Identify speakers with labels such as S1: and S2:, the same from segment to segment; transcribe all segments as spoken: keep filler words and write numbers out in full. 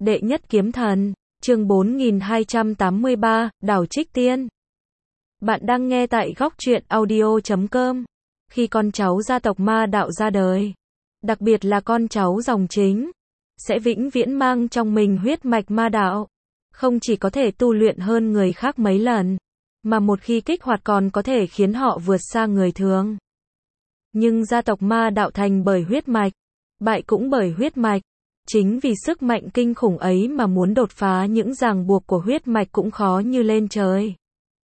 S1: Đệ nhất kiếm thần, chương bốn nghìn hai trăm tám mươi ba, Đảo Trích Tiên. Bạn đang nghe tại góc truyện audio chấm com. Khi con cháu gia tộc ma đạo ra đời, đặc biệt là con cháu dòng chính, sẽ vĩnh viễn mang trong mình huyết mạch ma đạo. Không chỉ có thể tu luyện hơn người khác mấy lần, mà một khi kích hoạt còn có thể khiến họ vượt xa người thường. Nhưng gia tộc ma đạo thành bởi huyết mạch, bại cũng bởi huyết mạch. Chính vì sức mạnh kinh khủng ấy mà muốn đột phá những ràng buộc của huyết mạch cũng khó như lên trời.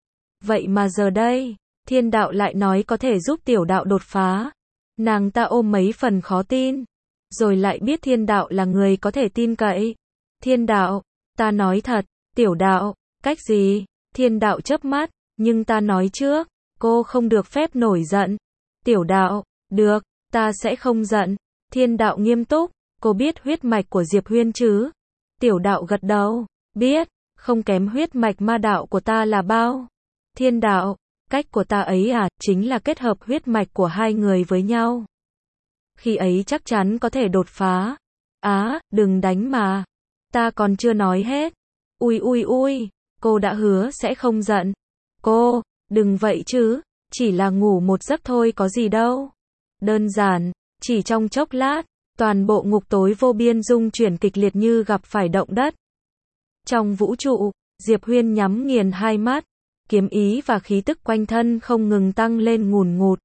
S1: Vậy mà giờ đây, thiên đạo lại nói có thể giúp tiểu đạo đột phá. Nàng ta ôm mấy phần khó tin, rồi lại biết thiên đạo là người có thể tin cậy. Thiên đạo, ta nói thật, tiểu đạo, cách gì? Thiên đạo chớp mắt, nhưng ta nói trước, cô không được phép nổi giận. Tiểu đạo, được, ta sẽ không giận. Thiên đạo nghiêm túc. Cô biết huyết mạch của Diệp Huyên chứ? Tiểu đạo gật đầu, biết, không kém huyết mạch ma đạo của ta là bao. Thiên đạo, cách của ta ấy à, chính là kết hợp huyết mạch của hai người với nhau. Khi ấy chắc chắn có thể đột phá. Á, đừng đánh mà. Ta còn chưa nói hết. Ui ui ui, cô đã hứa sẽ không giận. Cô, đừng vậy chứ, chỉ là ngủ một giấc thôi có gì đâu. Đơn giản, chỉ trong chốc lát. Toàn bộ ngục tối vô biên rung chuyển kịch liệt như gặp phải động đất. Trong vũ trụ, Diệp Huyên nhắm nghiền hai mắt, kiếm ý và khí tức quanh thân không ngừng tăng lên ngùn ngụt.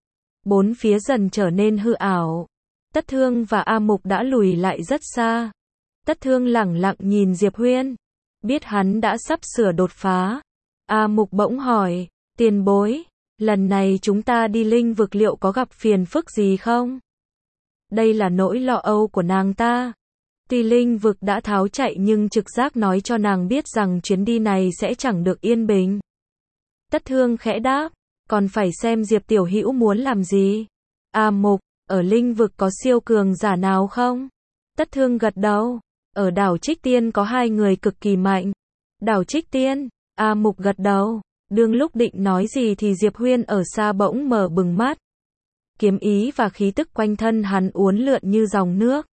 S1: Bốn phía dần trở nên hư ảo. Tất Thương và A Mục đã lùi lại rất xa. Tất Thương lẳng lặng nhìn Diệp Huyên, biết hắn đã sắp sửa đột phá. A Mục bỗng hỏi, tiền bối, lần này chúng ta đi linh vực liệu có gặp phiền phức gì không? Đây là nỗi lo âu của nàng ta. Tuy linh vực đã tháo chạy nhưng trực giác nói cho nàng biết rằng chuyến đi này sẽ chẳng được yên bình. Tất Thương khẽ đáp, còn phải xem Diệp Tiểu Hữu muốn làm gì. A Mục, ở linh vực có siêu cường giả nào không? Tất Thương gật đầu, ở đảo Trích Tiên có hai người cực kỳ mạnh. Đảo Trích Tiên, A Mục gật đầu, đương lúc định nói gì thì Diệp Huyên ở xa bỗng mở bừng mắt. Kiếm ý và khí tức quanh thân hắn uốn lượn như dòng nước,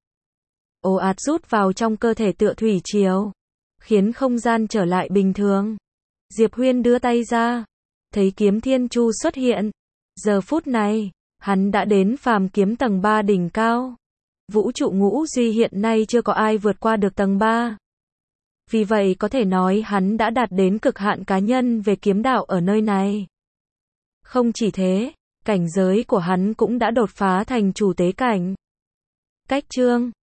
S1: ồ ạt rút vào trong cơ thể tựa thủy triều, khiến không gian trở lại bình thường. Diệp Huyên đưa tay ra, thấy kiếm thiên chu xuất hiện. Giờ phút này, hắn đã đến phàm kiếm tầng ba đỉnh cao. Vũ trụ ngũ duy hiện nay chưa có ai vượt qua được tầng ba. Vì vậy có thể nói hắn đã đạt đến cực hạn cá nhân về kiếm đạo ở nơi này. Không chỉ thế, cảnh giới của hắn cũng đã đột phá thành chủ tế cảnh. Cách chương